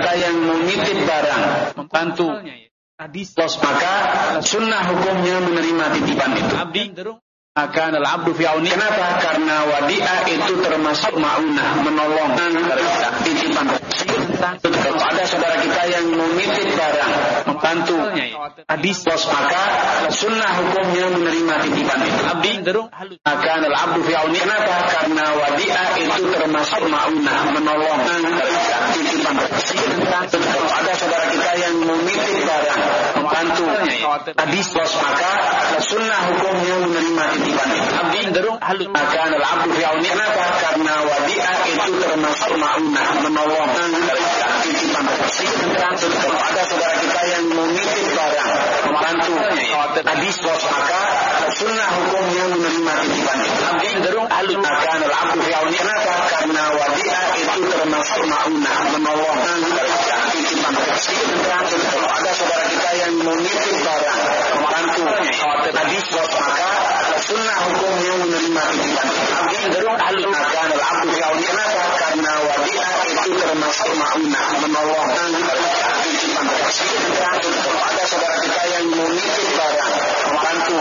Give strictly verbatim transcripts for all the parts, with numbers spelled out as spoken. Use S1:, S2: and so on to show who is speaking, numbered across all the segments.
S1: kita yang menitip barang, membantu, maka sunnah hukumnya menerima titipan itu. Abdi akan al-abdu fi auni. Kenapa? Karena wadi'ah itu termasuk ma'unah, menolong titipan. Kalau ada saudara kita yang menitip barang, membantu, hadis bos, maka sunnah hukumnya menerima titipan itu. Abdi akan al-abdu fi auni. Kenapa? Karena wadi'ah itu termasuk ma'unah, menolong titipan. Kalau ada saudara kita yang menitip barang, membantu, hadis bos, maka sunnah hukumnya menerima titipan itu. Abdi akan al-abdu fi auni. Kenapa? Karena wadi'ah itu termasuk ma'unah, menolong titipan. Kalau ada saudara kita yang menitip barang, membantu, hadis bos, maka sunnah hukumnya menerima titipan itu. Abdi akan al-abdu fi auni. Kenapa? Karena wadi'ah itu termasuk ma'unah, menolong titipan. Kalau ada saudara kita yang menitip barang, membantu, hadis bos, maka sunnah hukumnya menerima titipan. Abdi akan al-abdu fi auni. Kenapa? Karena wadi'ah itu termasuk ma'unah, menolong titipan. Kalau ada saudara kita yang menitip barang, membantu,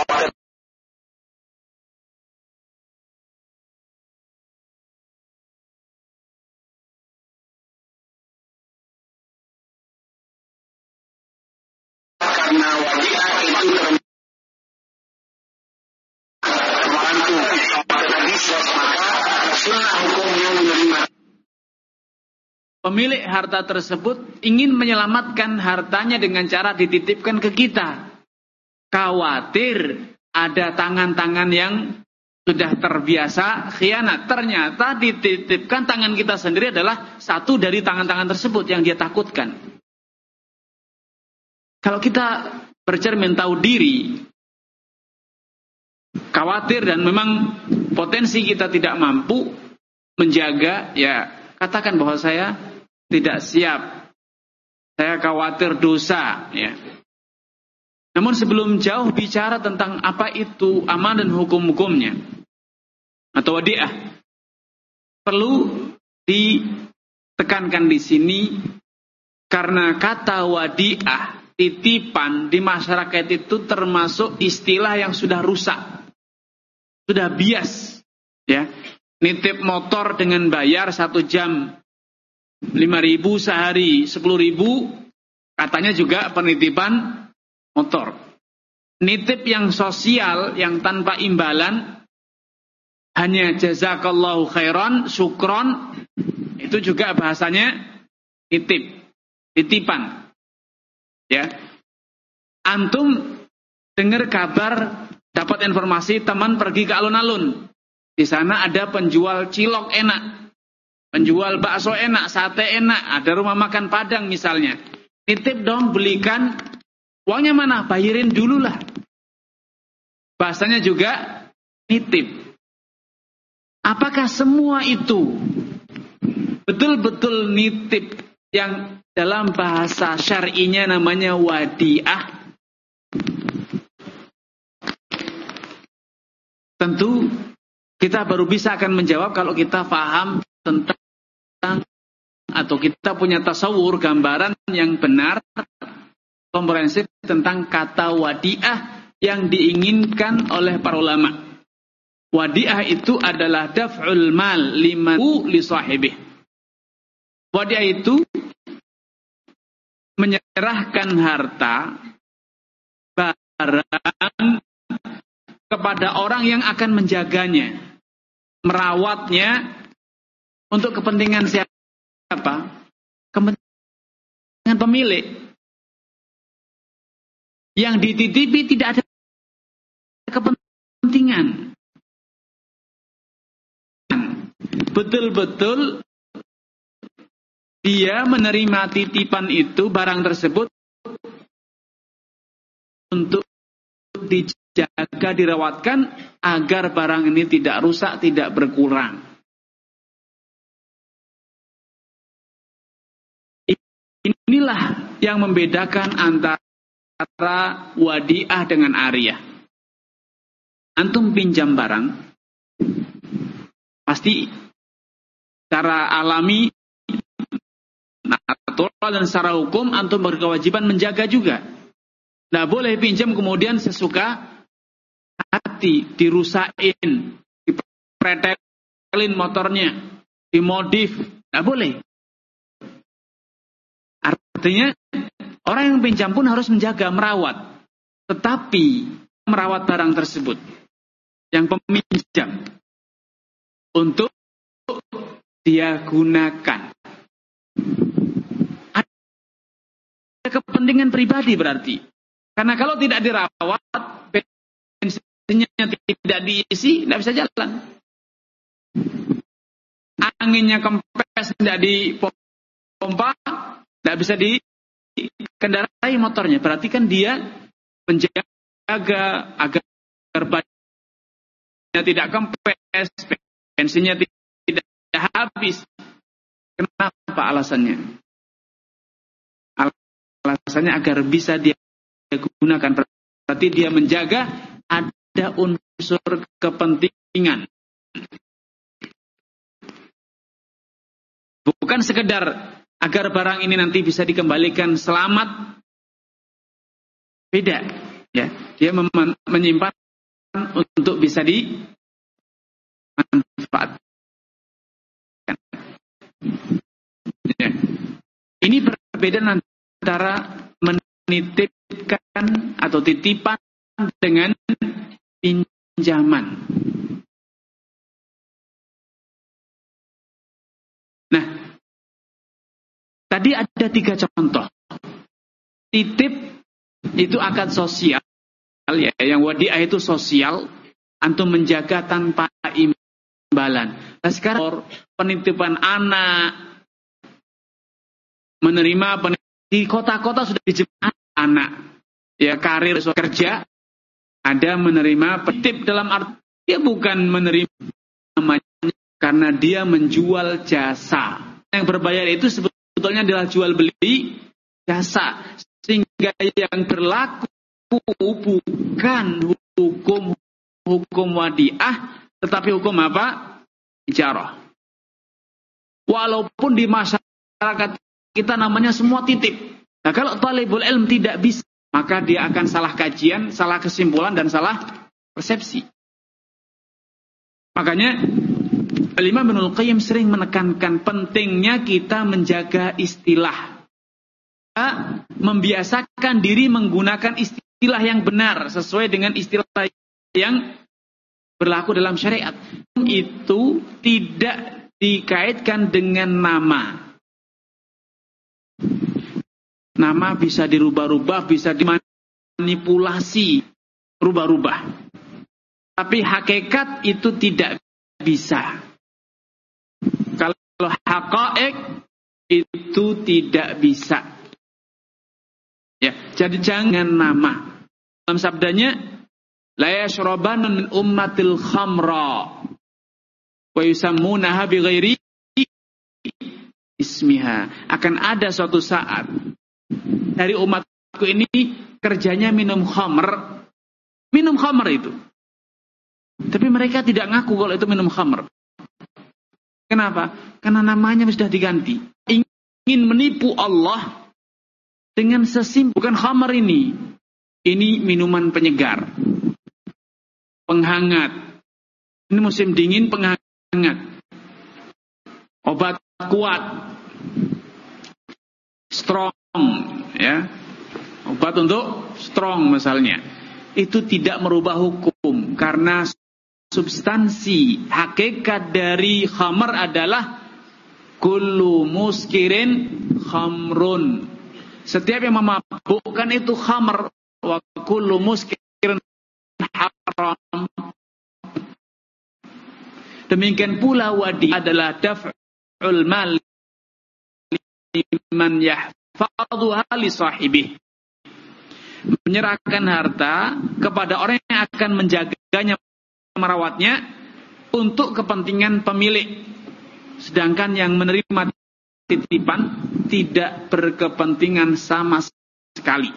S1: karena wadi'ah itu termasuk pemilik harta tersebut ingin menyelamatkan hartanya dengan cara dititipkan ke kita. Khawatir ada tangan-tangan yang sudah terbiasa khianat. Ternyata dititipkan tangan kita sendiri adalah satu dari tangan-tangan tersebut yang dia takutkan. Kalau kita bercermin tahu diri, khawatir dan memang potensi kita tidak mampu menjaga, ya katakan bahwa saya tidak siap, saya khawatir dosa, ya. Namun sebelum jauh bicara tentang apa itu aman dan hukum-hukumnya atau wadi'ah, perlu ditekankan di sini karena kata wadi'ah, titipan di masyarakat itu termasuk istilah yang sudah rusak, sudah bias, ya. Nitip motor dengan bayar satu jam lima ribu, sehari sepuluh ribu, katanya juga penitipan motor. Nitip yang sosial, yang tanpa imbalan, hanya jazakallahu khairan, syukron, itu juga bahasanya nitip, titipan. Ya, antum dengar kabar, dapat informasi teman pergi ke alun-alun, di sana ada penjual cilok enak, penjual bakso enak, sate enak, ada rumah makan Padang misalnya. Nitip dong, belikan. Uangnya mana? Bayarin dulu lah. Bahasanya juga nitip. Apakah semua itu betul-betul nitip yang dalam bahasa syar'inya namanya wadi'ah? Tentu kita baru bisa akan menjawab kalau kita paham tentang atau kita punya tasawur, gambaran yang benar, komprehensif tentang kata wadi'ah yang diinginkan oleh para ulama. Wadi'ah itu adalah daf'ul mal liman li sahibih. Wadi'ah itu menyerahkan harta, barang kepada orang yang akan menjaganya, merawatnya untuk kepentingan siapa? Kepentingan pemilik. Yang dititipi tidak ada kepentingan. Betul-betul dia menerima titipan itu, barang tersebut, untuk dijaga, dirawatkan agar barang ini tidak rusak, tidak berkurang. Inilah yang membedakan antara wadi'ah dengan ariyah. Antum pinjam barang, pasti secara alami natural dan secara hukum antum berkewajiban menjaga juga. Nggak boleh pinjam kemudian sesuka hati, dirusakin, dipretelin motornya, dimodif. Nggak boleh. Artinya orang yang pinjam pun harus menjaga, merawat. Tetapi merawat barang tersebut yang peminjam untuk dia gunakan. Ada kepentingan pribadi berarti. Karena kalau tidak dirawat, bensinnya tidak diisi, tidak bisa jalan. Anginnya kempes, tidak dipompa, tidak bisa dikendarai motornya. Berarti kan dia menjaga agar bannya tidak kempes, bensinnya tidak habis. Kenapa alasannya? Alasannya agar bisa dia gunakan. Berarti dia menjaga ada unsur kepentingan. Bukan sekedar agar barang ini nanti bisa dikembalikan selamat. Beda. Ya, dia menyimpan untuk bisa dimanfaatkan. Ya. Ini perbedaan antara menitipkan atau titipan dengan pinjaman. Nah, tadi ada tiga contoh. Titip itu akad sosial, ya, yang wadiah itu sosial, antum menjaga tanpa imbalan. Nah, sekarang penitipan anak, menerima penitipan di kota-kota sudah dijemah anak, ya, karir kerja, ada menerima penitip dalam arti dia bukan menerima namanya karena dia menjual jasa. Yang berbayar itu sebetulnya adalah jual beli jasa, sehingga yang berlaku bukan hukum hukum wadiah, tetapi hukum apa? Ijarah. Walaupun di masyarakat kita namanya semua titip. Nah, kalau talibul ilm tidak bisa, maka dia akan salah kajian, salah kesimpulan, dan salah persepsi. Makanya Imam Ibnul Qayyim sering menekankan pentingnya kita menjaga istilah. Kita membiasakan diri menggunakan istilah yang benar sesuai dengan istilah yang berlaku dalam syariat. Itu tidak dikaitkan dengan nama. Nama bisa dirubah-rubah, bisa dimanipulasi, rubah-rubah. Tapi hakikat itu tidak bisa. Kalau haqa'iq itu tidak bisa. Ya, jadi jangan nama. Dalam sabdanya, la yashrabanna min ummatil khamra wa yusammunaha bighairi ismiha. Akan ada suatu saat dari umatku ini kerjanya minum khamr. Minum khamr itu. Tapi mereka tidak ngaku kalau itu minum khamr. Kenapa? Karena namanya sudah diganti. Ingin menipu Allah dengan sesimpel. Bukan khamr ini. Ini minuman penyegar. Penghangat. Ini musim dingin, penghangat. Obat kuat. Strong. Ya, obat untuk strong misalnya, itu tidak merubah hukum karena substansi hakikat dari khamr adalah kullu muskirin khamrun. Setiap yang memabukkan itu khamr, wa kullu muskirin haram. Demikian pula wadi adalah daf'ul mal liman yah Fa'adhuha li sahibih. Menyerahkan harta kepada orang yang akan menjaganya, merawatnya untuk kepentingan pemilik. Sedangkan yang menerima titipan tidak berkepentingan sama sekali.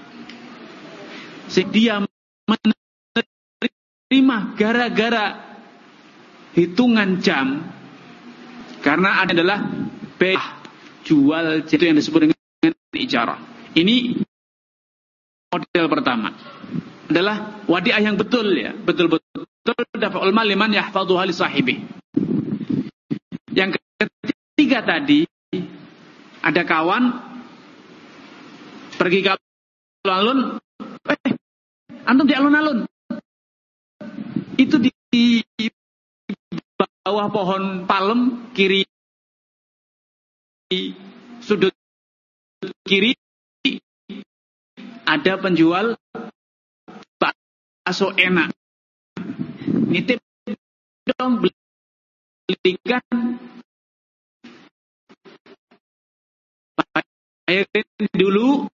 S1: Dia menerima gara-gara hitungan jam, karena adalah beh jual, itu yang disebut dengan ijarah. Ini model pertama adalah wadi'ah yang betul ya, betul-betul dafa'ul mal liman yahfazuha li sahibi. Yang ketiga tadi, ada kawan pergi ke alun-alun, eh, antum di alun-alun. Itu di, di bawah pohon palem kiri sudut kiri ada penjual bakso enak. Nitip dong, belikan, bayarin dulu.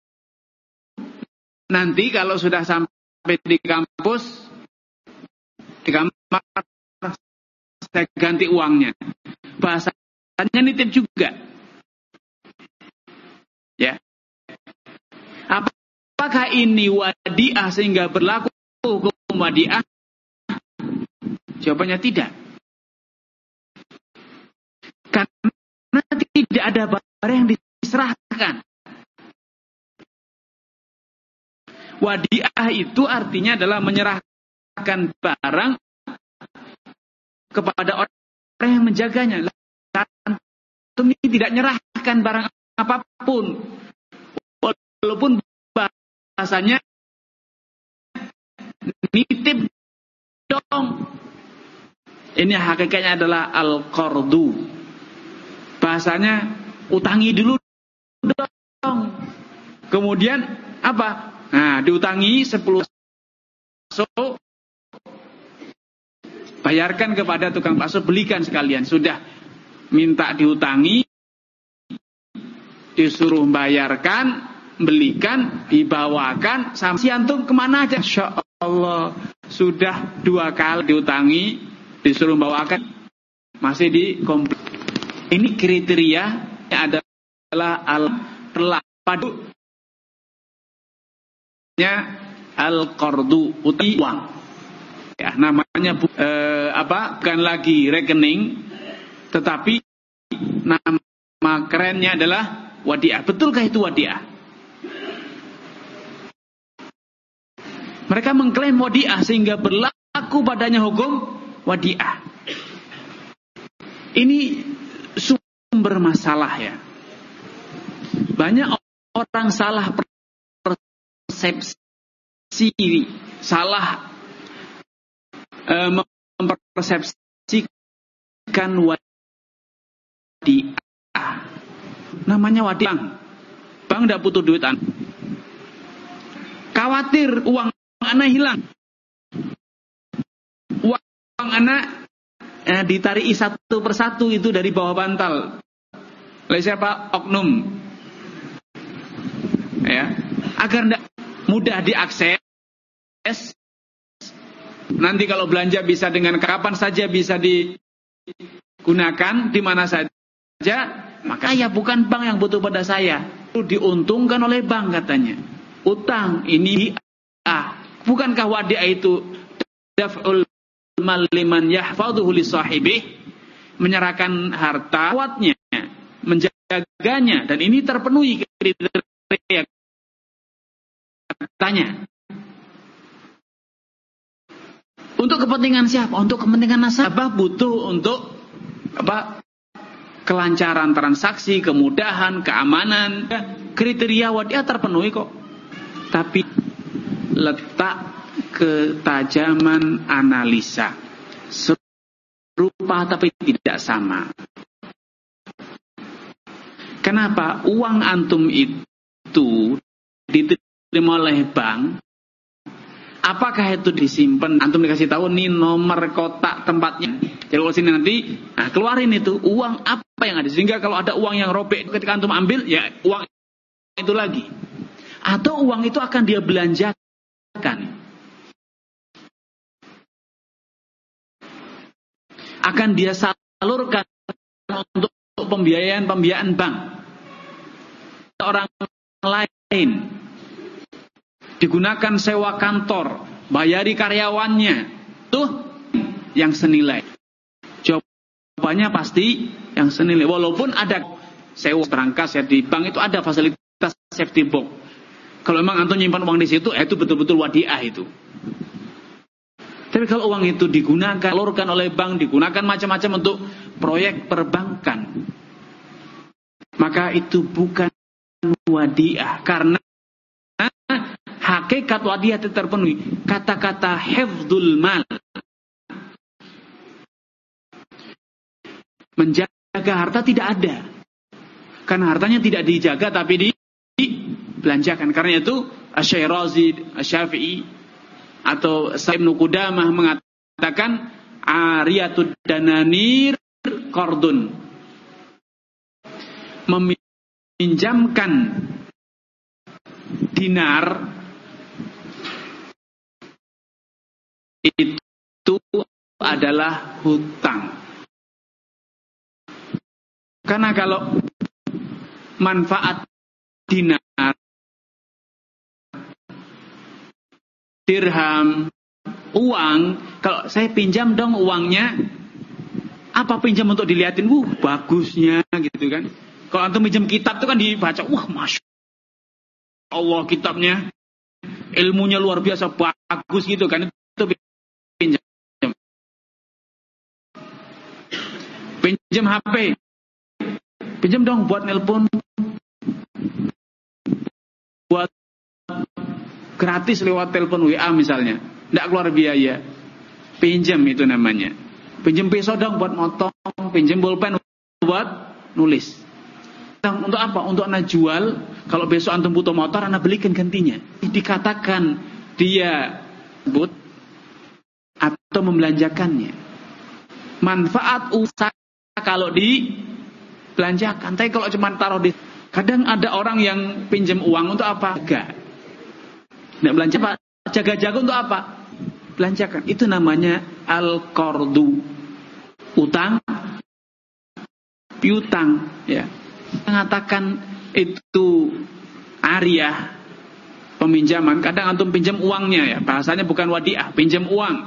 S1: Nanti kalau sudah sampai di kampus, di kamar, saya ganti uangnya. Bahasanya nitip juga. Ya. Apakah ini wadi'ah sehingga berlaku hukum wadi'ah? Jawabannya tidak. Karena tidak ada barang yang diserahkan. Wadi'ah itu artinya adalah menyerahkan barang kepada orang yang menjaganya. Antum ini tidak menyerahkan barang apapun. Walaupun bahasanya nitip dong. Ini hakikatnya adalah al-qardu. Bahasanya utangi dulu dong. Kemudian apa? Nah, diutangi sepuluh bakso, bayarkan kepada tukang bakso, belikan sekalian. Sudah minta diutangi, disuruh bayarkan, belikan, dibawakan, sampai si antum kemana aja. Insya Allah sudah dua kali diutangi, disuruh bawakan, masih di komplit. Ini kriteria adalah al-padu al-qardu, uti uang. Ya, namanya eh, apa? Bukan lagi rekening, tetapi nama kerennya adalah wadi'ah. Betulkah itu wadi'ah? Mereka mengklaim wadi'ah sehingga berlaku padanya hukum wadi'ah. Ini sumber masalah ya. Banyak orang salah persepsi, salah e, mempersepsikan wadi'ah. Namanya wadi'ah. Bang tidak butuh duitan. Khawatir uang anak hilang. Uang anak eh, ditarik satu persatu itu dari bawah bantal. Oleh siapa? Oknum. Ya, agar tidak mudah diakses. Nanti kalau belanja bisa dengan kapan saja bisa digunakan di mana saja. Maka ya bukan bank yang butuh pada saya. Itu diuntungkan oleh bank katanya. Utang ini ah, bukankah wadi'ah itu daf'ul mal liman yahfazuhu li sahibih, menyerahkan harta kuatnya, menjaganya, dan ini terpenuhi kriteria katanya. Untuk kepentingan siapa? Untuk kepentingan nasabah, butuh untuk apa? Kelancaran transaksi, kemudahan, keamanan, kriteria wadi'ah terpenuhi kok. Tapi letak ketajaman analisa serupa tapi tidak sama. Kenapa? Uang antum itu diterima oleh bank. Apakah itu disimpan? Antum dikasih tahu nih nomor kotak tempatnya. Jadi kalau sini nanti, nah keluarin itu uang apa yang ada. Sehingga kalau ada uang yang robek ketika antum ambil, ya uang itu lagi. Atau uang itu akan dia belanjakan, akan dia salurkan untuk pembiayaan-pembiayaan bank. Orang lain digunakan sewa kantor, bayari karyawannya, tuh yang senilai. Jawabannya pasti yang senilai. Walaupun ada sewa berangkas ya di bank itu ada fasilitas safety box. Kalau memang antum nyimpan uang di situ, itu betul-betul wadiah itu. Tapi kalau uang itu digunakan, salurkan oleh bank, digunakan macam-macam untuk proyek perbankan, maka itu bukan wadiah. Karena hakikat wadiah itu terpenuhi. Kata-kata hifdzul mal, menjaga harta, tidak ada. Karena hartanya tidak dijaga tapi dibelanjakan. Karena itu Asy-Syirazi, Asy-Syafi'i atau Ibnu Qudamah mengatakan ariyatud dananir qardun, meminjamkan dinar itu adalah hutang. Karena kalau manfaat dinar, dirham, uang, kalau saya pinjam dong uangnya, apa pinjam untuk dilihatin, wuh bagusnya gitu kan. Kalau antum pinjam kitab itu kan dibaca, wah masya Allah kitabnya, ilmunya luar biasa bagus gitu kan, itu pinjam. Pinjam H P, pinjam dong buat nelpon, buat gratis lewat telepon W A misalnya, tidak keluar biaya. Pinjam itu namanya. Pinjam pisau dong buat motong, pinjam bolpen buat nulis. Untuk apa? Untuk anak jual. Kalau besok antum butuh motor, anak belikan gantinya. Dikatakan dia but atau membelanjakannya. Manfaat usaha kalau dibelanjakan. Tapi kalau cuma taruh di, kadang ada orang yang pinjam uang untuk apa? Enggak. Tidak belanja Pak, jaga-jaga untuk apa? Belanjakan. Itu namanya al-qardu, utang piutang ya. Mengatakan itu ariyah, peminjaman. Kadang antum pinjam uangnya ya, bahasanya bukan wadiah, pinjam uang.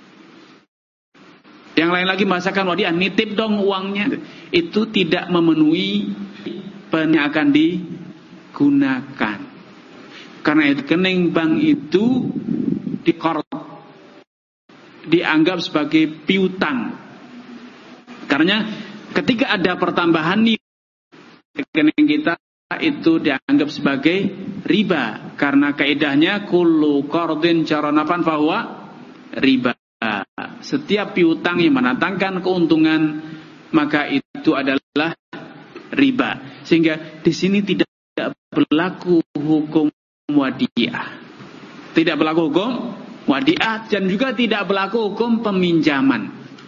S1: Yang lain lagi bahasakan wadiah, nitip dong uangnya. Itu tidak memenuhi yang akan digunakan. Karena itu rekening bank itu dikor, dianggap sebagai piutang. Karena ketika ada pertambahan nilai rekening kita, itu dianggap sebagai riba. Karena kaidahnya kullu qardin jaranafan fahuwa riba. Setiap piutang yang mendatangkan keuntungan maka itu adalah riba. Sehingga di sini tidak berlaku hukum wadiah, tidak berlaku hukum wadiah, dan juga tidak berlaku hukum peminjaman.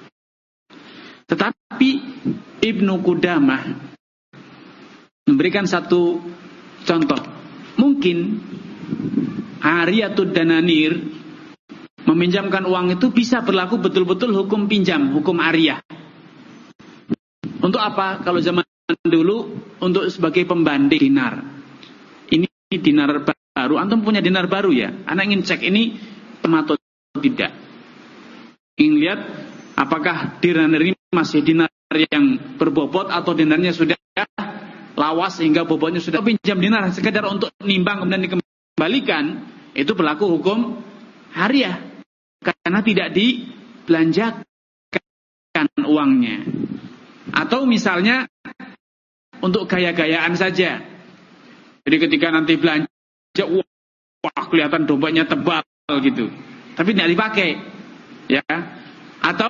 S1: Tetapi Ibnu Qudamah memberikan satu contoh. Mungkin ariyatud dananir, meminjamkan uang itu bisa berlaku betul-betul hukum pinjam, hukum ariyah. Untuk apa? Kalau zaman dulu untuk sebagai pembanding dinar. Ini dinar baru, antum punya dinar baru ya, anak ingin cek ini atau tidak, ingin lihat apakah dinar ini masih dinar yang berbobot atau dinarnya sudah lawas sehingga bobotnya sudah. Pinjam dinar sekedar untuk nimbang kemudian dikembalikan, itu berlaku hukum hariah karena tidak dibelanjakan uangnya. Atau misalnya untuk gaya-gayaan saja, jadi ketika nanti belanja, wah kelihatan dompetnya tebal gitu, tapi tidak dipakai, ya. Atau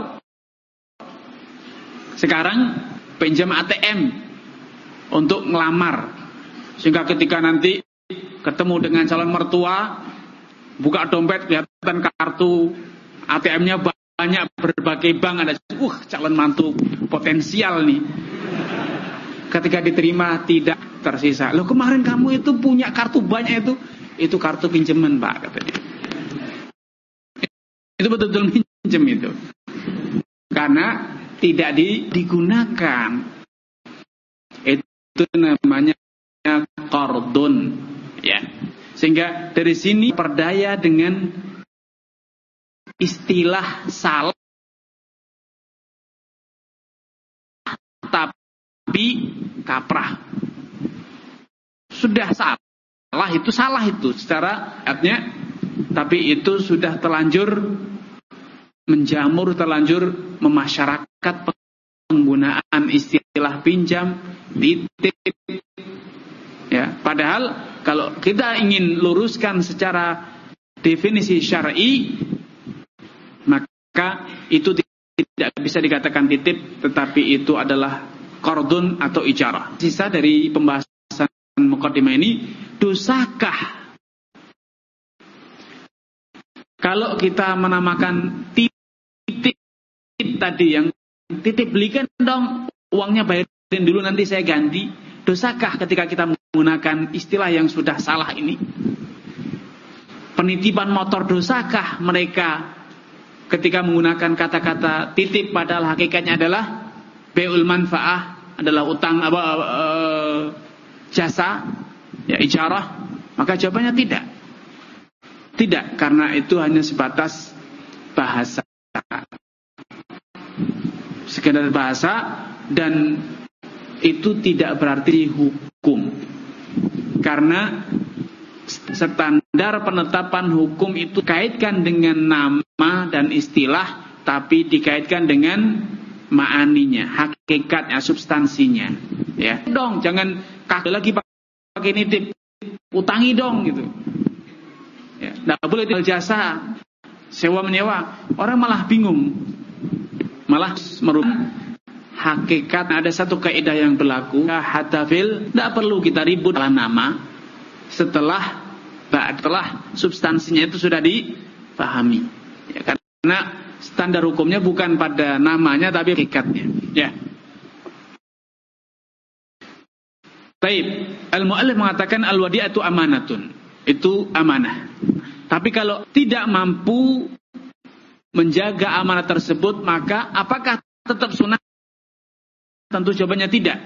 S1: sekarang pinjam A T M untuk ngelamar, sehingga ketika nanti ketemu dengan calon mertua, buka dompet kelihatan kartu A T M-nya banyak, berbagai bank ada, uh calon mantu potensial nih. Ketika diterima tidak tersisa. Loh kemarin kamu itu punya kartu banyak itu, itu kartu pinjaman Pak, kata dia. Itu betul-betul pinjam itu. Karena tidak di, digunakan. Itu namanya qardun, ya. Sehingga dari sini perdaya dengan istilah salah, tapi
S2: sapi kaprah. Sudah salah, itu salah itu secara artinya, tapi itu sudah terlanjur menjamur, terlanjur memasyarakat penggunaan istilah pinjam, titip. Ya, padahal kalau kita ingin luruskan secara definisi syar'i, maka itu tidak bisa dikatakan titip, tetapi itu adalah qardun atau ijarah. Sisa dari pembahasan muqaddimah ini, dosakah kalau kita menamakan titip tadi, yang titip belikan dong, uangnya bayarin dulu nanti saya ganti, dosakah ketika kita menggunakan istilah yang sudah salah ini? Penitipan motor, dosakah mereka ketika menggunakan kata-kata titip padahal hakikatnya adalah bai'ul manfaah, adalah utang apa uh, jasa, ya ijarah? Maka jawabannya tidak. Tidak, karena itu hanya sebatas bahasa. Sekedar bahasa, dan itu tidak berarti hukum. Karena standar penetapan hukum itu kaitkan dengan nama dan istilah, tapi dikaitkan dengan ma'aninya, hakikatnya, substansinya. Ya, dong, jangan kaget lagi pakai nitip, utangi dong gitu. Ya, tidak boleh tinggal jasa, sewa menyewa. Orang malah bingung, malah merubah hakikat. Ada satu kaidah yang berlaku, hatafil, tidak perlu kita ribut dalam nama setelah setelah substansinya itu sudah dipahami. Ya, karena standar hukumnya bukan pada namanya tapi hakikatnya. Ya. Baik, al-mu'allif mengatakan al-wadi'atu amanatun. Itu amanah. Tapi kalau tidak mampu menjaga amanah tersebut, maka apakah tetap sunnah? Tentu jawabannya tidak.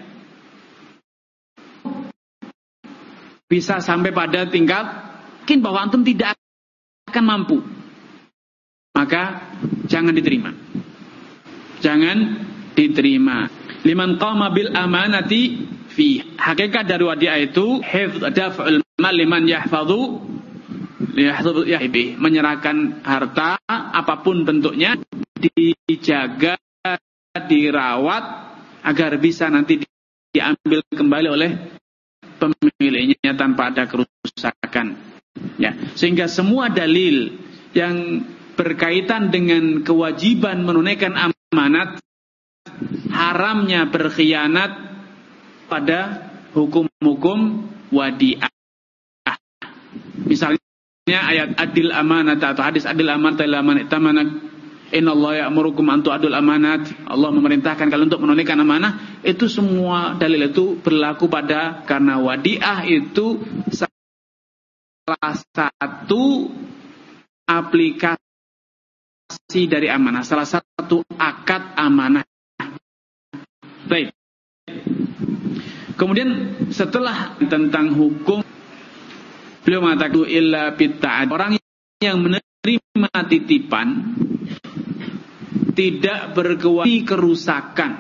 S2: Bisa sampai pada tingkat yakin bahwa antum tidak akan mampu, maka jangan diterima. Jangan diterima. Liman qama bil amanati fi. Hakikat dari wadi'ah itu hifdz daf'ul mal liman yahfadhu yahfadhu yahbi, menyerahkan harta apapun bentuknya dijaga, dirawat agar bisa nanti diambil kembali oleh pemiliknya tanpa ada kerusakan. Ya, sehingga semua dalil yang berkaitan dengan kewajiban menunaikan amanat, haramnya berkhianat pada hukum-hukum wadi'ah. Misalnya ayat adil amanat atau hadis adil amanat ila man itamana, innallaha ya'murukum an tu'adul amanat. Allah memerintahkan kalian untuk menunaikan amanah. Itu semua dalil itu berlaku pada, karena wadi'ah itu salah satu aplikasi dari amanah, salah satu akad amanah. Baik. Kemudian setelah tentang hukum, beliau mengatakan illa bitta'ad, orang yang menerima titipan tidak berkewajiban kerusakan,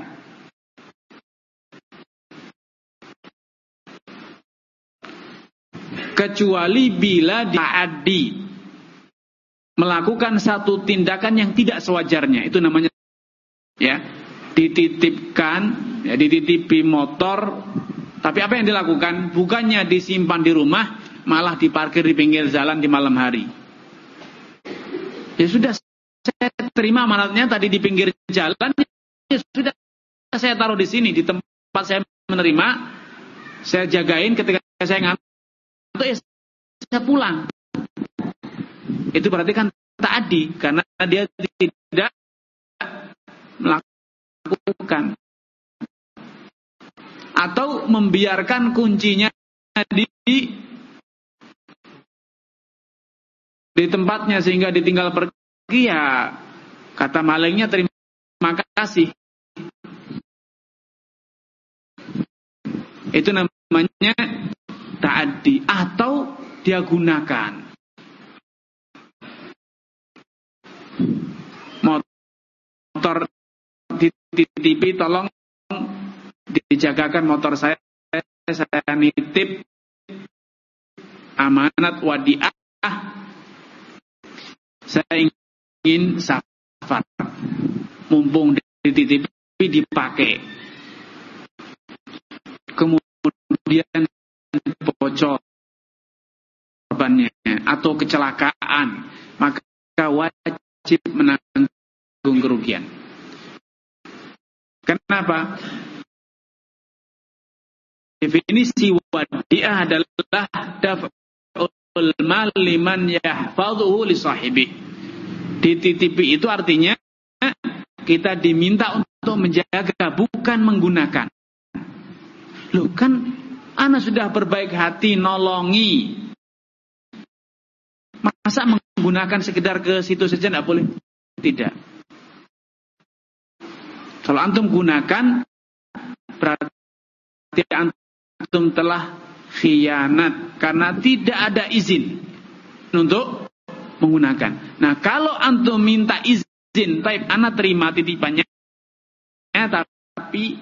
S2: kecuali bila ta'addi, melakukan satu tindakan yang tidak sewajarnya. Itu namanya, ya, dititipkan, ya, dititipi motor, tapi apa yang dilakukan? Bukannya disimpan di rumah, malah diparkir di pinggir jalan di malam hari. Ya sudah, saya terima amanatnya tadi di pinggir jalan, ya sudah, saya taruh di sini, di tempat saya menerima, saya jagain, ketika saya ngantuk, ya saya pulang. Itu berarti kan ta'addi, karena dia tidak melakukan atau membiarkan kuncinya di di tempatnya sehingga ditinggal pergi, ya kata malingnya terima kasih. Itu namanya ta'addi. Atau dia gunakan motor dititipi, tolong dijagakan motor saya, saya nitip amanat wadiah, saya ingin safar, mumpung dititipi dipakai, kemudian bocor korbannya atau kecelakaan, maka wajib menanggung kerugian. Kenapa? Definisi wadiah adalah daf'ul mal liman yahfazuhu li sahibi. Dititipi itu artinya kita diminta untuk menjaga, bukan menggunakan. Loh, kan ana sudah berbaik hati nolongi, masa menggunakan sekedar ke situ saja tidak boleh? Tidak. Kalau antum gunakan, berarti antum telah khianat karena tidak ada izin untuk menggunakan. Nah, kalau antum minta izin, baik, ana terima titipannya, tapi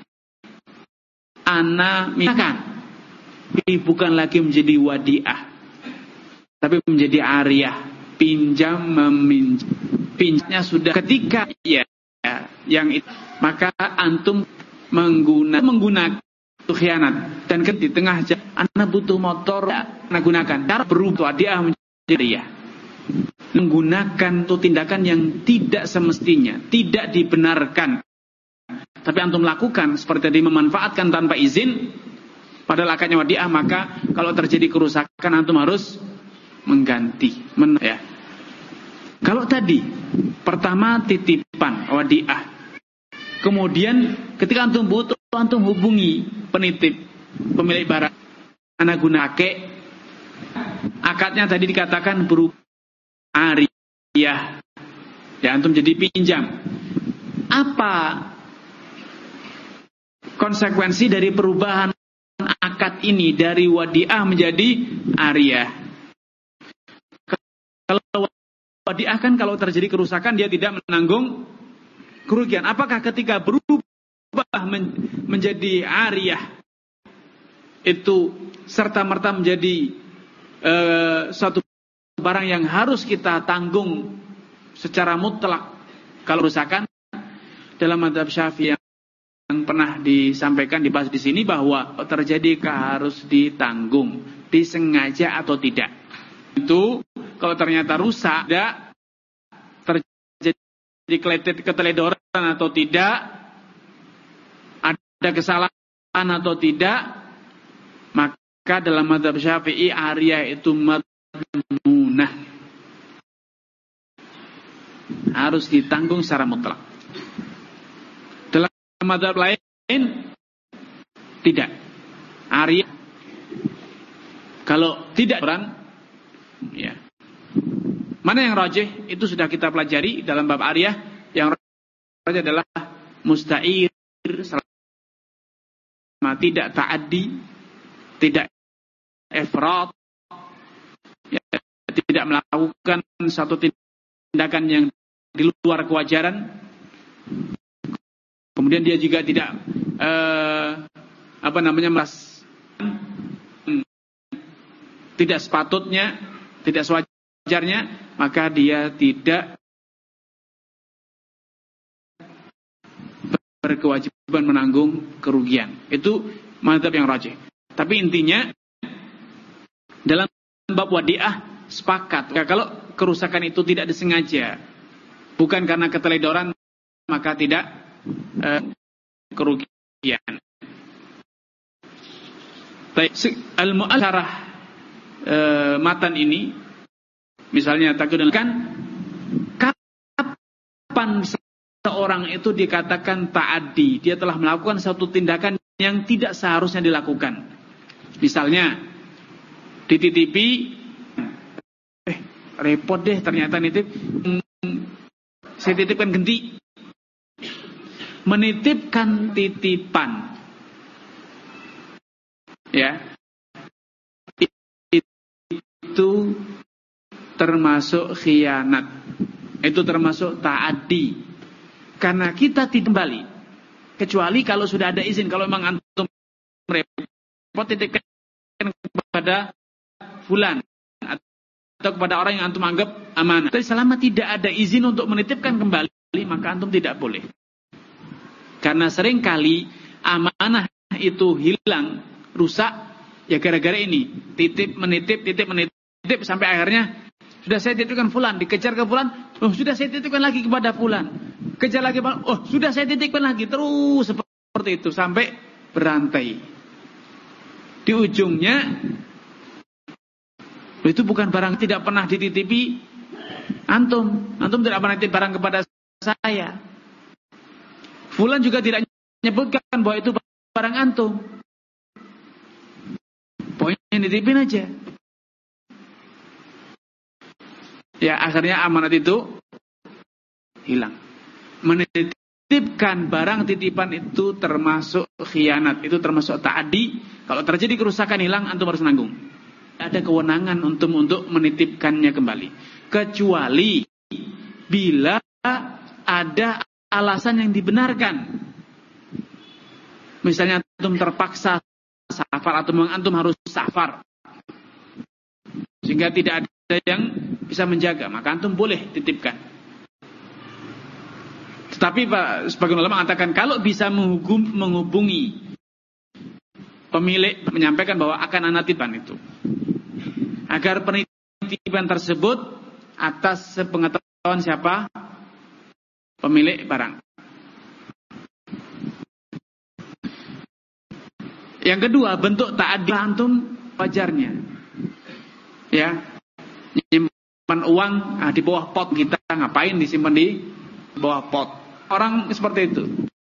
S2: ana mintakan, ini bukan lagi menjadi wadiah, tapi menjadi ariyah, pinjam meminjam. Pinjamnya sudah ketika ya, yang itu, maka antum mengguna, menggunakan itu khianat. Dan di tengah jalan, anak butuh motor, anak gunakan. Cara berubah dia menjadi ya, menggunakan itu tindakan yang tidak semestinya, tidak dibenarkan. Tapi antum lakukan seperti tadi, memanfaatkan tanpa izin, padahal akadnya wadiah, maka kalau terjadi kerusakan antum harus mengganti. Men ya. Kalau tadi pertama titipan wadiah, kemudian ketika antum butuh, antum hubungi penitip, pemilik barang, anak gunake, akadnya tadi dikatakan berubah ariyah, ya, antum jadi pinjam. Apa konsekuensi dari perubahan akad ini dari wadiah menjadi ariyah? Kalau wadiah kan kalau terjadi kerusakan dia tidak menanggung kerugian. Apakah ketika berubah men menjadi ariyah itu serta-merta menjadi uh, suatu barang yang harus kita tanggung secara mutlak? Kalau kerusakan, dalam mazhab Syafi'i yang, yang pernah disampaikan, dibahas di sini, bahwa terjadi harus ditanggung, disengaja atau tidak. Itu kalau ternyata rusak, tidak terjadi keteledoran atau tidak, ada kesalahan atau tidak, maka dalam mazhab Syafi'i ariyah itu madmunah, harus ditanggung secara mutlak. Dalam mazhab lain tidak. Ariyah kalau tidak orang, ya. Mana yang rajih? Itu sudah kita pelajari dalam bab ariyah. Yang rajih adalah musta'ir, selama tidak ta'addi, tidak ifrat, ya, tidak melakukan satu tindakan yang di luar kewajaran. Kemudian dia juga tidak eh, apa namanya melas, tidak sepatutnya, tidak sewajarnya, maka dia tidak berkewajiban menanggung kerugian. Itu mazhab yang rajih. Tapi intinya dalam bab wadiah sepakat, ya, kalau kerusakan itu tidak disengaja, bukan karena keteledoran, maka tidak eh, kerugian. Baik, al-mu'asyarah eh, matan ini, misalnya takut kan, kapan seorang itu dikatakan ta'addi, dia telah melakukan satu tindakan yang tidak seharusnya dilakukan. Misalnya dititipi, eh repot deh ternyata nitip, saya titipkan ganti. Menitipkan titipan, ya, itu termasuk khianat, itu termasuk ta'addi, karena kita tidak kembali. Kecuali kalau sudah ada izin. Kalau memang antum repot, titipkan kepada fulan atau kepada orang yang antum anggap amanah. Tapi selama tidak ada izin untuk menitipkan kembali, maka antum tidak boleh. Karena seringkali amanah itu hilang, rusak, ya gara-gara ini. Titip, menitip, titip, menitip, sampai akhirnya sudah saya titipkan fulan, dikejar ke fulan, oh sudah saya titipkan lagi kepada fulan, kejar lagi, oh sudah saya titipkan lagi, terus seperti itu sampai berantai. Di ujungnya itu bukan barang tidak pernah dititipi antum, antum tidak pernah titip barang kepada saya. Fulan juga tidak menyebutkan bahwa itu barang antum. Pokoknya dititipin aja. Ya akhirnya amanat itu hilang. Menitipkan barang titipan itu termasuk khianat, itu termasuk ta'adi. Kalau terjadi kerusakan hilang, antum harus menanggung. Ada kewenangan untuk untuk menitipkannya kembali. Kecuali bila ada alasan yang dibenarkan. Misalnya antum terpaksa safar atau memang antum harus safar, sehingga tidak ada yang bisa menjaga, maka antum boleh titipkan. Tetapi Pak, sebagian ulama mengatakan kalau bisa menghubung, menghubungi pemilik, menyampaikan bahwa akan anak titipan itu, agar penitipan tersebut atas sepengetahuan siapa? Pemilik barang. Yang kedua, bentuk ta'addi antum wajarnya. Ya. Simpan uang ah, di bawah pot kita, ngapain disimpan di bawah pot? Orang seperti itu.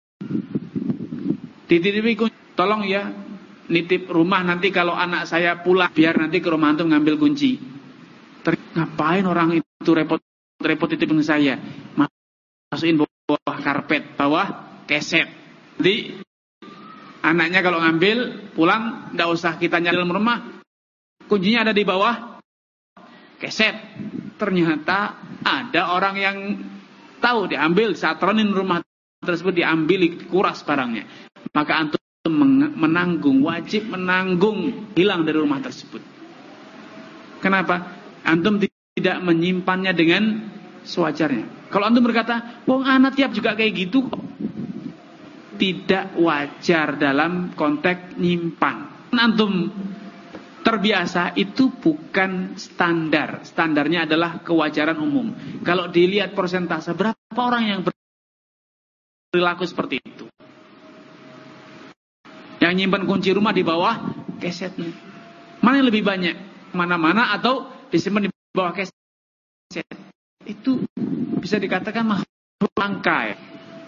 S2: Dititipi kunci, tolong ya nitip rumah, nanti kalau anak saya pulang biar nanti ke rumah antum ngambil kunci. Ter ngapain orang itu repot-repot titipin saya? Masukin bawah karpet, bawah keset. Nanti anaknya kalau ngambil pulang enggak usah kita nyari dalam rumah, kuncinya ada di bawah keset. Ternyata ada orang yang tahu, diambil, satronin rumah tersebut, diambil, dikuras barangnya. Maka antum menanggung, wajib menanggung hilang dari rumah tersebut. Kenapa? Antum tidak menyimpannya dengan sewajarnya. Kalau antum berkata, wong anak tiap juga kayak gitu, tidak wajar dalam konteks nyimpan. Antum terbiasa, itu bukan standar. Standarnya adalah kewajaran umum. Kalau dilihat persentase, berapa orang yang berperilaku seperti itu? Yang nyimpan kunci rumah di bawah kesetnya. Mana yang lebih banyak? Mana-mana atau disimpan di bawah keset? Itu bisa dikatakan makhluk langka ya.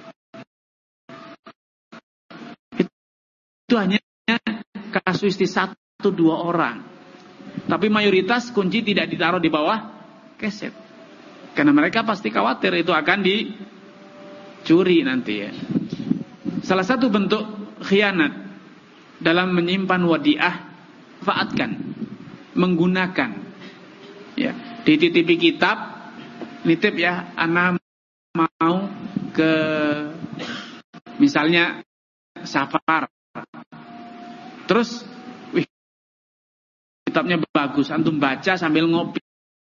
S2: Itu hanya kasuistis satu atau dua orang. Tapi mayoritas kunci tidak ditaruh di bawah keset. Karena mereka pasti khawatir itu akan dicuri nanti ya. Salah satu bentuk khianat dalam menyimpan wadiah, manfaatkan, menggunakan. Ya, dititipi kitab, nitip ya, anak mau ke misalnya safar. Terus kitabnya bagus, antum baca sambil ngopi,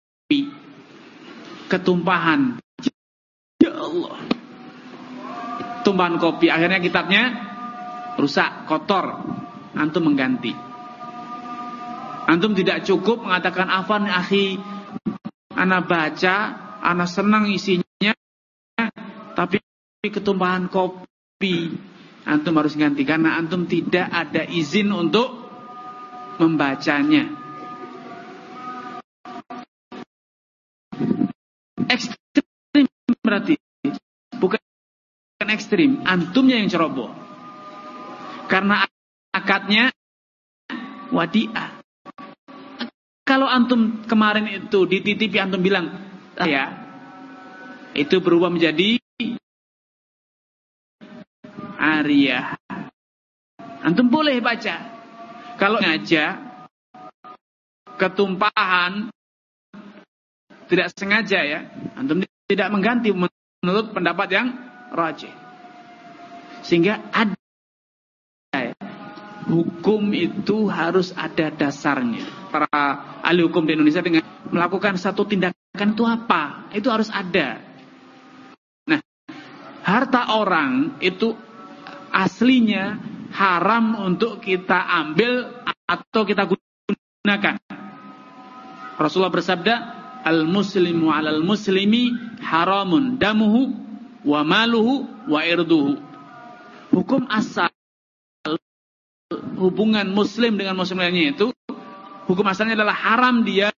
S2: ketumpahan, ya Allah, tumpahan kopi, akhirnya kitabnya rusak, kotor, antum mengganti. Antum tidak cukup mengatakan afan akhi, ana baca, ana senang isinya, tapi ketumpahan kopi, antum harus ganti karena antum tidak ada izin untuk membacanya. Ekstrim berarti, bukan ekstrim, antumnya yang ceroboh. Karena akadnya wadiah. Kalau antum kemarin itu dititipi, antum bilang ya, itu berubah menjadi ariyah, antum boleh baca. Kalau sengaja ketumpahan, tidak sengaja ya, antum tidak mengganti menurut pendapat yang rajih. Sehingga ada hukum itu harus ada dasarnya. Para ahli hukum di Indonesia dengan melakukan satu tindakan itu apa? Itu harus ada. Nah, harta orang itu aslinya haram untuk kita ambil atau kita gunakan. Rasulullah bersabda, al-muslimu 'alal muslimi haramun damuhu wa maluhu wa irduhu. Hukum asal hubungan muslim dengan muslim lainnya itu, hukum asalnya adalah haram dia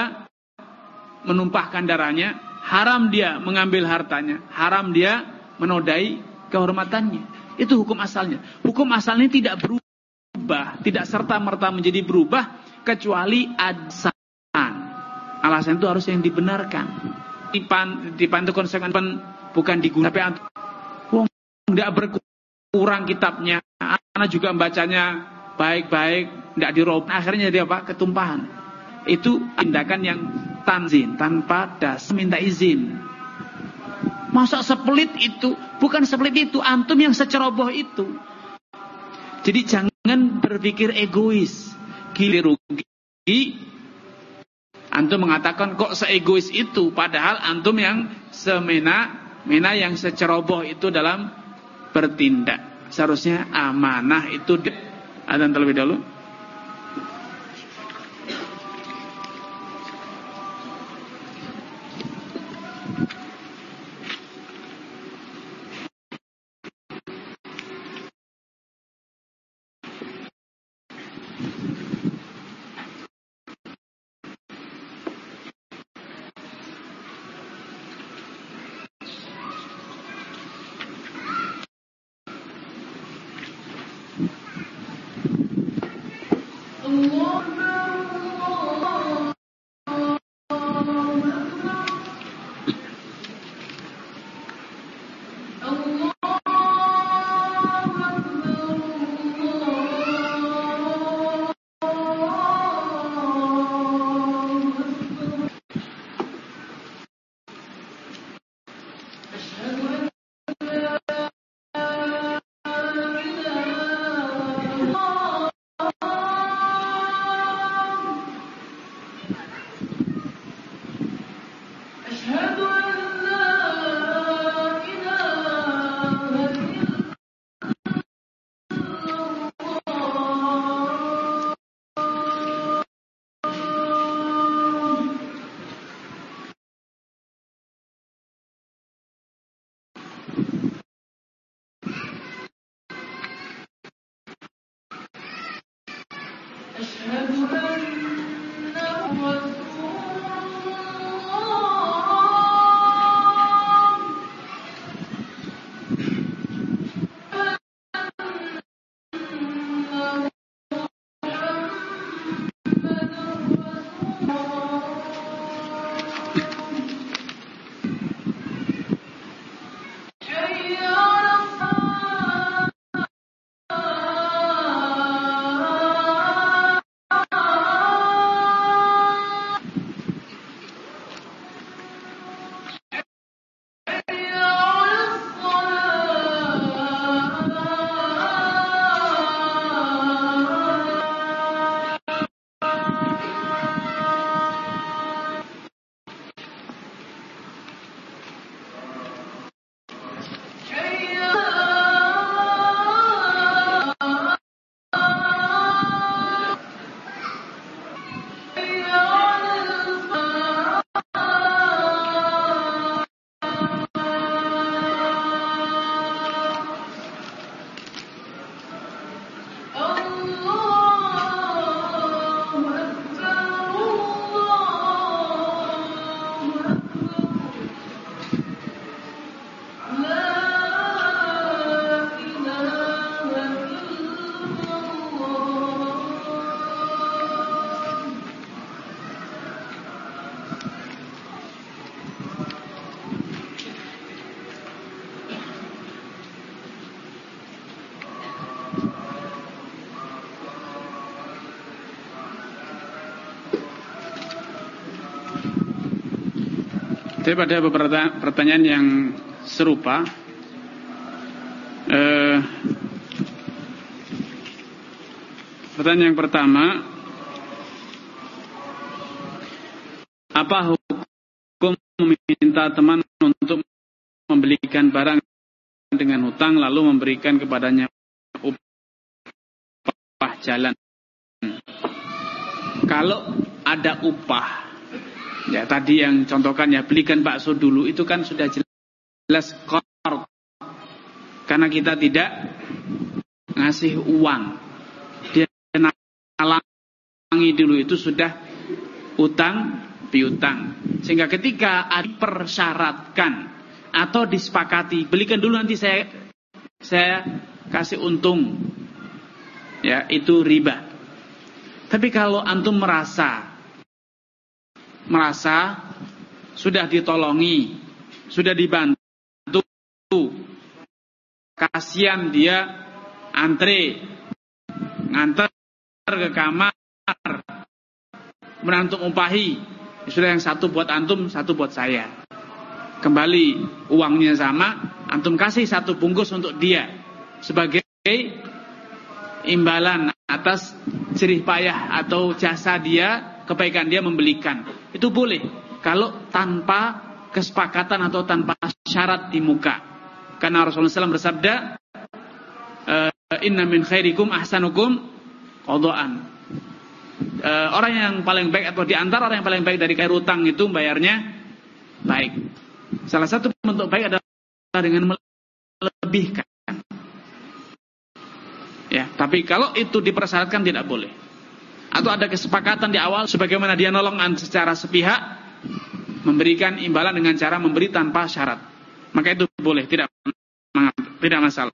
S2: menumpahkan darahnya, haram dia mengambil hartanya, haram dia menodai kehormatannya. Itu hukum asalnya. Hukum asalnya tidak berubah, tidak serta-merta menjadi berubah kecuali alasan. Alasan itu harus yang dibenarkan. Dipan, dipantu konsekuensi bukan digunakan. Wong tidak berkurang kitabnya, anak juga membacanya baik-baik, tidak dirob. Akhirnya jadi apa? Ketumpahan. Itu tindakan yang tanzin, tanpa dasar minta izin. Masa sepelit itu? Bukan sepelit itu, antum yang seceroboh itu. Jadi jangan berpikir egois. Gili rugi. Antum mengatakan kok seegois itu, padahal antum yang semena mena yang seceroboh itu dalam bertindak. Seharusnya amanah itu. Adzan terlebih dahulu. Tapi pada beberapa pertanyaan yang serupa, eh, Pertanyaan yang pertama, apa hukum meminta teman untuk membelikan barang dengan hutang lalu memberikan kepadanya upah jalan? Kalau ada upah, ya tadi yang contohkan ya, belikan bakso dulu, itu kan sudah jelas qard, karena kita tidak ngasih uang, dia nalangi dulu, itu sudah utang piutang. Sehingga ketika dipersyaratkan atau disepakati, belikan dulu nanti saya saya kasih untung, ya itu riba. Tapi kalau antum merasa merasa sudah ditolongi, sudah dibantu, kasihan dia antre nganter ke kamar, menantum umpahi, sudah yang satu buat antum, satu buat saya, kembali uangnya sama, antum kasih satu bungkus untuk dia sebagai imbalan atas jerih payah atau jasa dia, kebaikan dia membelikan. Itu boleh kalau tanpa kesepakatan atau tanpa syarat di muka. Karena Rasulullah shallallahu alaihi wasallam bersabda, inna min khairikum ahsanukum qadaan. Orang yang paling baik atau di antara orang yang paling baik dari khair utang itu bayarnya baik. Salah satu bentuk baik adalah dengan melebihkan. Ya, tapi kalau itu dipersyaratkan tidak boleh. Atau ada kesepakatan di awal, sebagaimana dia nolong secara sepihak, memberikan imbalan dengan cara memberi tanpa syarat, maka itu boleh, tidak tidak masalah.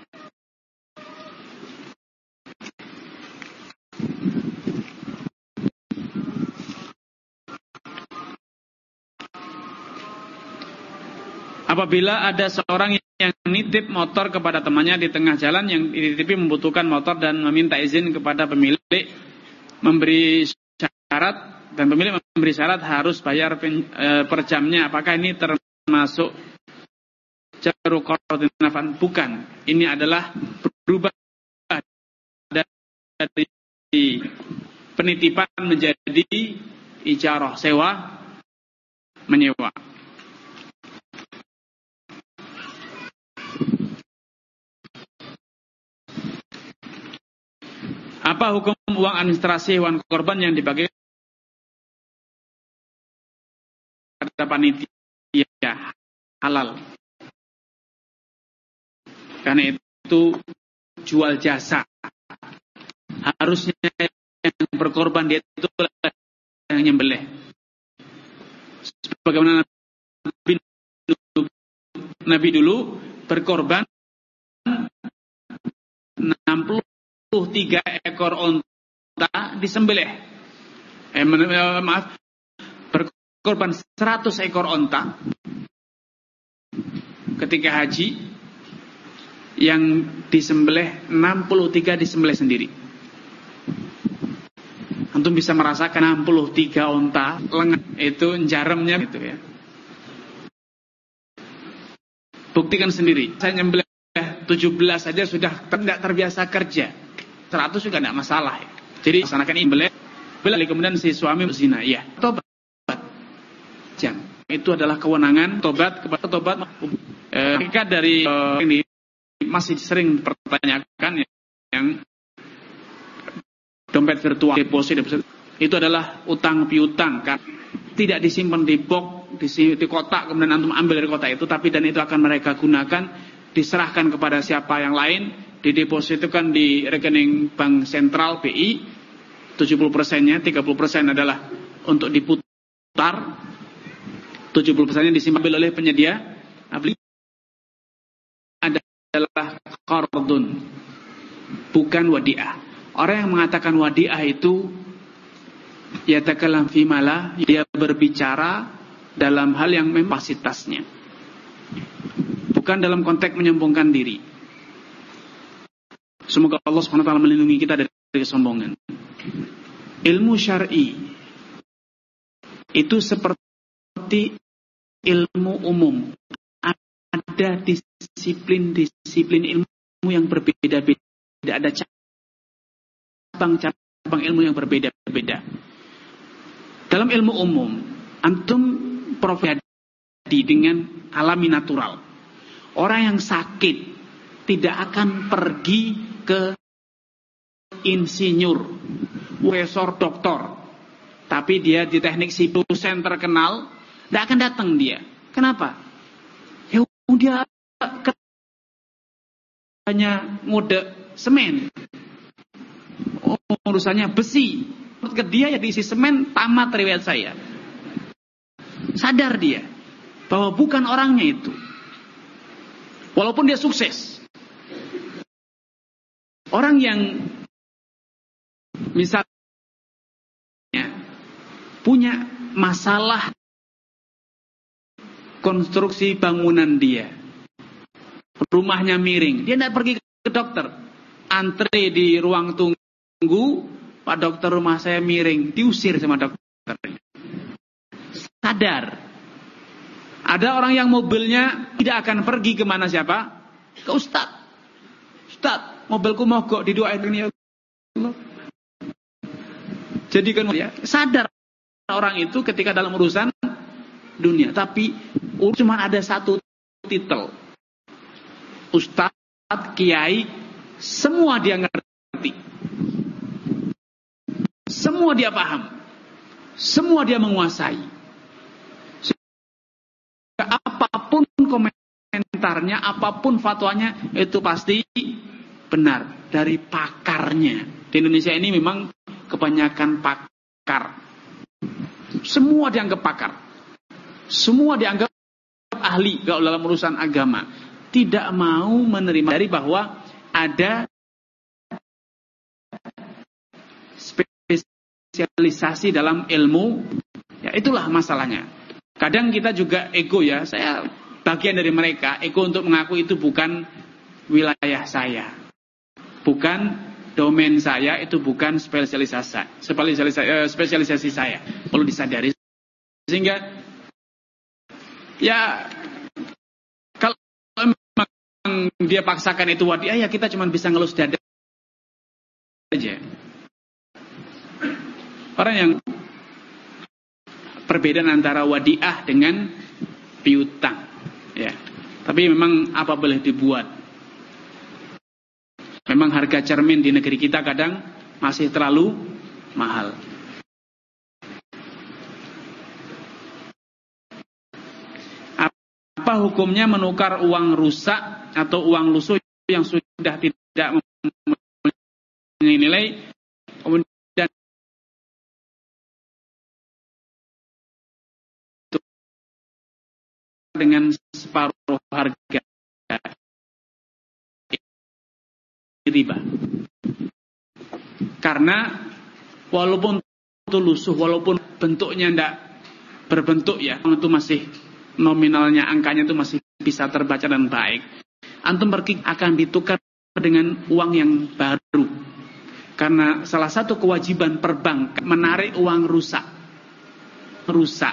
S2: Apabila ada seorang yang nitip motor kepada temannya di tengah jalan, yang dititipi membutuhkan motor dan meminta izin kepada pemilik, memberi syarat, dan pemilik memberi syarat harus bayar pen, e, per jamnya, apakah ini termasuk jaru koordinafan? Bukan. Ini adalah berubah dari penitipan menjadi ijarah, sewa menyewa. Apa hukum uang administrasi hewan korban yang dibagi pada panitia? Halal. Karena itu jual jasa. Harusnya yang berkorban dia itu yang nyembelih. Sebagaimana Nabi dulu, Nabi dulu berkorban enam puluh tiga ekor onta disembelih. Eh, maaf, berkorban seratus ekor onta ketika haji, yang disembelih enam puluh tiga disembelih sendiri. Antum bisa merasakan enam puluh tiga onta lengan itu jaremnya gitu ya. Buktikan sendiri. Saya nyembelih tujuh belas saja sudah tidak terbiasa kerja. seratus juga tidak masalah ya. Jadi laksanakan imbelih, beli kemudian si suami berzina, ya. Tobat. Jangan. Itu adalah kewenangan tobat kepada tobat. Eh, ketika dari eh, ini masih sering dipertanyakan ya, yang dompet virtual, deposit, deposit itu adalah utang piutang, kan? Tidak disimpan di box, di, di kotak, kemudian antum ambil dari kotak itu, tapi dan itu akan mereka gunakan, diserahkan kepada siapa yang lain. Didepositkan di rekening bank sentral B I, tujuh puluh persennya, tiga puluh persen adalah untuk diputar, tujuh puluh persennya disimpan oleh penyedia aplikasi. Adalah qardun, bukan wadi'ah. Orang yang mengatakan wadi'ah itu yatakalam fi mala, dia berbicara dalam hal yang memang kapasitasnya, bukan dalam konteks menyombongkan diri. Semoga Allah subhanahu wa taala melindungi kita dari kesombongan. Ilmu syar'i itu seperti ilmu umum. Ada disiplin-disiplin ilmu yang berbeda-beda. Ada cabang-cabang ilmu yang berbeda-beda. Dalam ilmu umum, antum profesi dengan alami natural. Orang yang sakit tidak akan pergi ke insinyur, profesor, doktor. Tapi dia di teknik sipil dosen terkenal, tidak akan datang dia. Kenapa? Ya dia hanya ngode semen. Oh, urusannya besi. Ke dia ya diisi semen, tamat riwayat saya. Sadar dia bahwa bukan orangnya itu. Walaupun dia sukses. Orang yang misalnya punya masalah konstruksi bangunan dia, rumahnya miring, dia tidak pergi ke dokter, antre di ruang tunggu, Pak dokter rumah saya miring, diusir sama dokter. Sadar. Ada orang yang mobilnya tidak akan pergi kemana siapa? Ke ustad. Ustad, mobilku mogok, didoain ini ya Allah. Jadi kan ya, sadar orang itu ketika dalam urusan dunia, tapi cuma ada satu titel, ustadz, kiai, semua dia ngerti, semua dia paham, semua dia menguasai. Apapun komentarnya, apapun fatwanya, itu pasti benar dari pakarnya. Di Indonesia ini memang kebanyakan pakar. Semua dianggap pakar. Semua dianggap ahli kalau dalam urusan agama. Tidak mau menerima dari bahwa ada spesialisasi dalam ilmu. Ya itulah masalahnya. Kadang kita juga ego ya. Saya bagian dari mereka. Ego untuk mengaku itu bukan wilayah saya. Bukan domain saya, itu bukan spesialisasi spesialisasi, spesialisasi saya. Perlu disadari. Sehingga ya kalau memang dia paksakan itu wadiah, ya kita cuma bisa ngelus dada aja. Orang yang perbedaan antara wadiah dengan piutang, ya. Tapi memang apa boleh dibuat. Memang harga cermin di negeri kita kadang masih terlalu mahal. Apa hukumnya menukar uang rusak atau uang lusuh yang sudah tidak mempunyai nilai, kemudian dengan separuh harga? Riba. Karena walaupun itu lusuh, walaupun bentuknya tidak berbentuk ya, itu masih nominalnya, angkanya itu masih bisa terbaca dan baik. Antum pergi akan ditukar dengan uang yang baru. Karena salah satu kewajiban perbankan menarik uang rusak, rusak,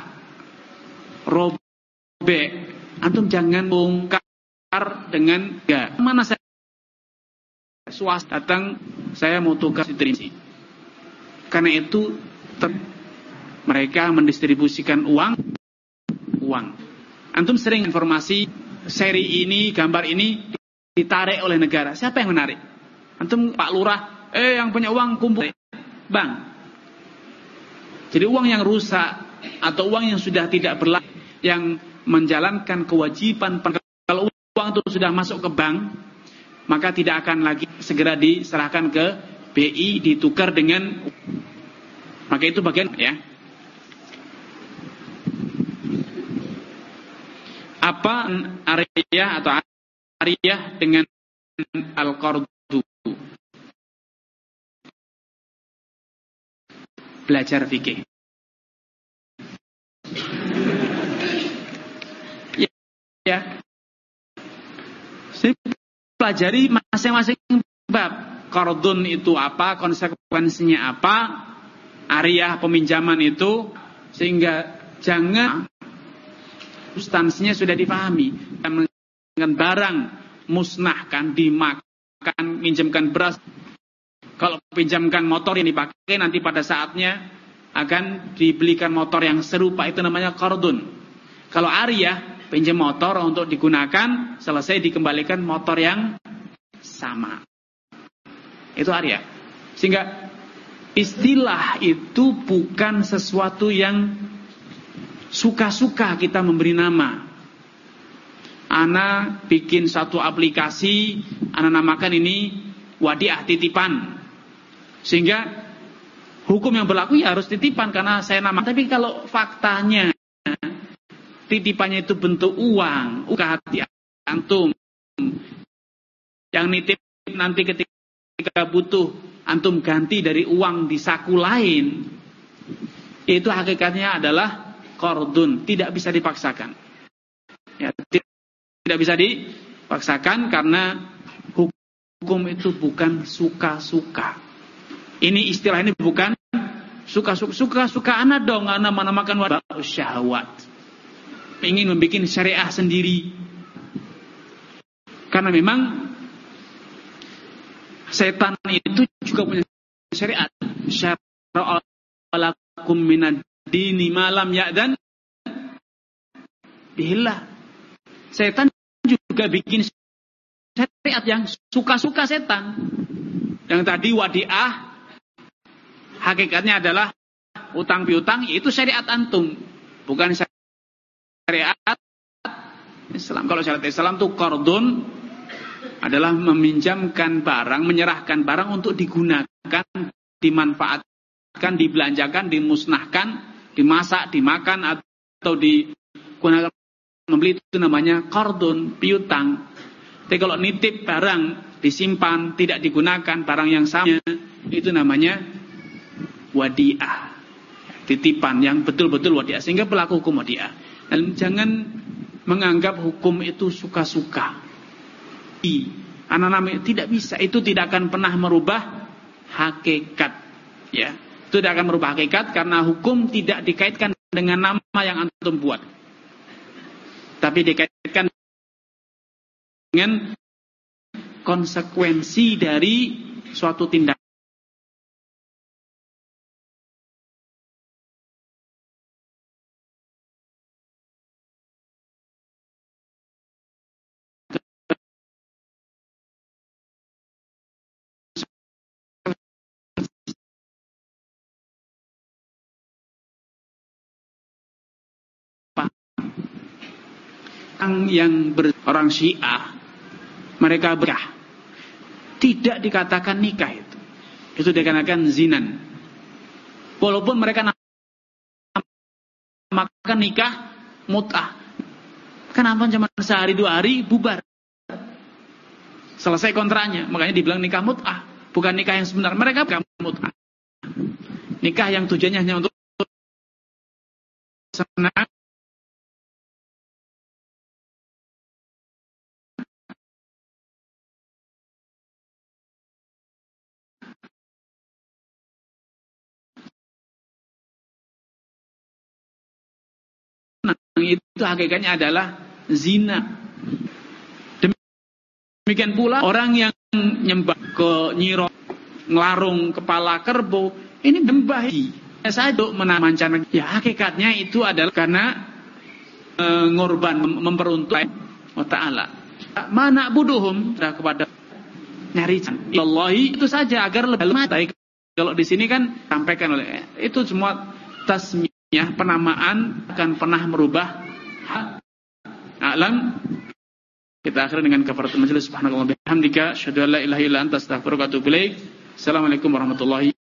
S2: robek. Antum jangan bongkar dengan ya mana saya swasta datang, saya mau tukar distribusi. Karena itu ter, mereka mendistribusikan uang, uang. Antum sering informasi seri ini, gambar ini ditarik oleh negara. Siapa yang menarik? Antum Pak Lurah, eh yang punya uang kumpul, bang. Jadi uang yang rusak atau uang yang sudah tidak berlaku, yang menjalankan kewajiban, kalau uang itu sudah masuk ke bank, maka tidak akan lagi segera diserahkan ke B I, ditukar dengan, maka itu bagian ya. Apa ariyah atau ariyah dengan al-qardu? Belajar fikih. Ya, ya. Saya pelajari masing-masing bab. Qardun itu apa, konsekuensinya apa, ariyah peminjaman itu, sehingga jangan substansinya sudah dipahami. Dengan barang musnahkan, dimakan, minjamkan beras, Kalau pinjamkan motor yang dipakai, nanti pada saatnya akan dibelikan motor yang serupa, itu namanya qardun. Kalau ariyah, pinjam motor untuk digunakan, selesai dikembalikan motor yang sama. Itu ariyah. Sehingga istilah itu bukan sesuatu yang suka-suka kita memberi nama. Ana bikin satu aplikasi, ana namakan ini wadiah titipan. Sehingga hukum yang berlaku ya harus titipan karena saya nama. Tapi kalau faktanya titipannya itu bentuk uang, ke hati antum, yang nitip nanti ketika butuh antum ganti dari uang di saku lain, itu hakikatnya adalah qardun, tidak bisa dipaksakan. Ya, tidak bisa dipaksakan karena hukum itu bukan suka-suka. Ini istilah ini bukan suka-suka. Suka-suka anak dong, anak menamakan wadah syahwat. Ingin membuat syariah sendiri. Karena memang setan itu juga punya syariat. Syara'alakum minad dini malam ya'dan bihillah. Setan juga bikin syariat yang suka-suka setan. Yang tadi wadiah hakikatnya adalah utang piutang, itu syariat antum, bukan syariat Islam. Kalau syariat Islam itu qardun adalah meminjamkan barang, menyerahkan barang untuk digunakan, dimanfaatkan, dibelanjakan, dimusnahkan, dimasak, dimakan atau digunakan membeli, itu namanya qardun, piutang. Tapi kalau nitip barang disimpan, tidak digunakan, barang yang sama, itu namanya wadiah, titipan yang betul-betul wadiah, sehingga pelaku hukum wadiah. Dan jangan menganggap hukum itu suka-suka. Anak namanya tidak bisa, itu tidak akan pernah merubah hakikat. Ya, itu tidak akan merubah hakikat karena hukum tidak dikaitkan dengan nama yang antum buat, tapi dikaitkan dengan konsekuensi dari suatu tindakan. Yang ber, orang Syiah, mereka berkah, tidak dikatakan nikah, itu itu dikatakan zinan, walaupun mereka namakan nikah mut'ah. Kenapa cuma sehari dua hari bubar, selesai kontraknya, makanya dibilang nikah mut'ah, bukan nikah yang sebenarnya. Mereka bukan mut'ah, nikah yang tujuannya hanya untuk senang. Itu hakikatnya adalah zina. Demikian pula orang yang nyembah ke Nyiro, ngelarung kepala kerbau, ini nyembah saja menamancan. Ya, hakikatnya itu adalah karena e, ngorban, memperuntuk Allah Ta'ala. Mana buduhum kepada nyari Allah itu saja agar lebih baik. Kalau di sini kan sampaikan oleh itu semua tasmiyah, penamaan akan pernah merubah alam. Kita akhiri dengan kafaratul majelis. Subhanallah bihamdika, asyhadu an la ilaha illa anta, astaghfiruka wa atubu ilaik. Assalamualaikum warahmatullahi